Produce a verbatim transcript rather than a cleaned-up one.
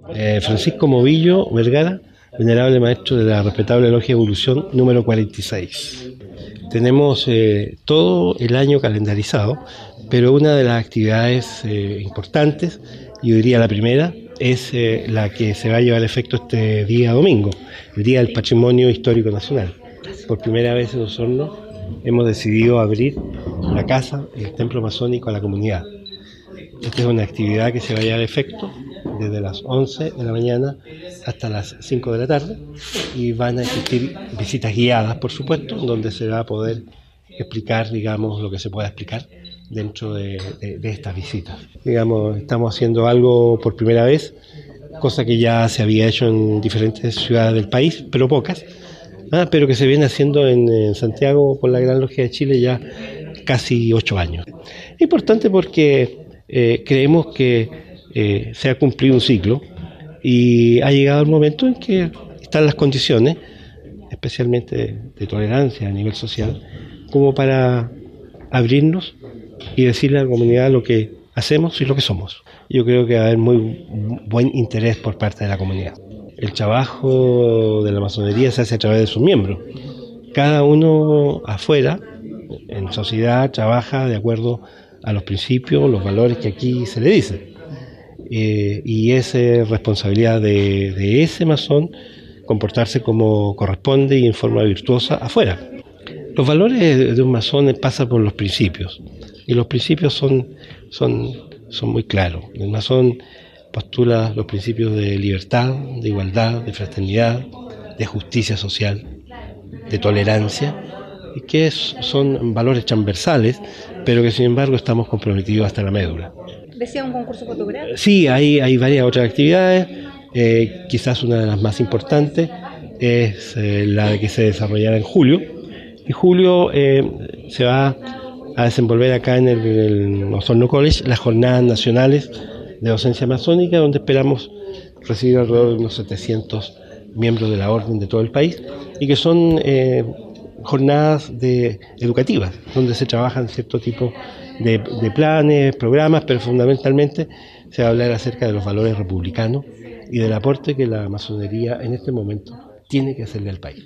Eh, Francisco Movillo Vergara, venerable maestro de la respetable Logia Evolución número cuarenta y seis. Tenemos eh, todo el año calendarizado, pero una de las actividades eh, importantes, yo diría la primera, es eh, la que se va a llevar a efecto este día domingo, el Día del Patrimonio Histórico Nacional. Por primera vez en Osorno hemos decidido abrir la casa y el templo masónico a la comunidad. Esta es una actividad que se va a llevar a efecto desde las once de la mañana hasta las cinco de la tarde y van a existir visitas guiadas, por supuesto, donde se va a poder explicar, digamos, lo que se pueda explicar dentro de, de, de estas visitas. Digamos, estamos haciendo algo por primera vez, cosa que ya se había hecho en diferentes ciudades del país, pero pocas, ah, pero que se viene haciendo en, en Santiago por la Gran Logia de Chile ya casi ocho años. Es importante porque eh, creemos que eh, se ha cumplido un ciclo y ha llegado el momento en que están las condiciones, especialmente de, de tolerancia a nivel social, como para abrirnos y decirle a la comunidad lo que hacemos y lo que somos. Yo creo que va a haber muy buen interés por parte de la comunidad. El trabajo de la masonería se hace a través de sus miembros. Cada uno afuera, en sociedad, trabaja de acuerdo a los principios, los valores que aquí se le dicen. Eh, y es eh, responsabilidad de, de ese masón comportarse como corresponde y en forma virtuosa afuera. Los valores de un masón pasan por los principios, y los principios son, son, son muy claros. El masón postula los principios de libertad, de igualdad, de fraternidad, de justicia social, de tolerancia, y que es, son valores transversales, pero que sin embargo estamos comprometidos hasta la médula. ¿Decía un concurso fotográfico? Sí, hay, hay varias otras actividades, eh, quizás una de las más importantes es eh, la que se desarrollará en julio. En julio eh, se va a desenvolver acá en el, el Osorno College las jornadas nacionales de docencia masónica, donde esperamos recibir alrededor de unos setecientos miembros de la orden de todo el país, y que son eh, jornadas de, educativas, donde se trabajan cierto tipo de, de planes, programas, pero fundamentalmente se va a hablar acerca de los valores republicanos y del aporte que la masonería en este momento tiene que hacerle al país.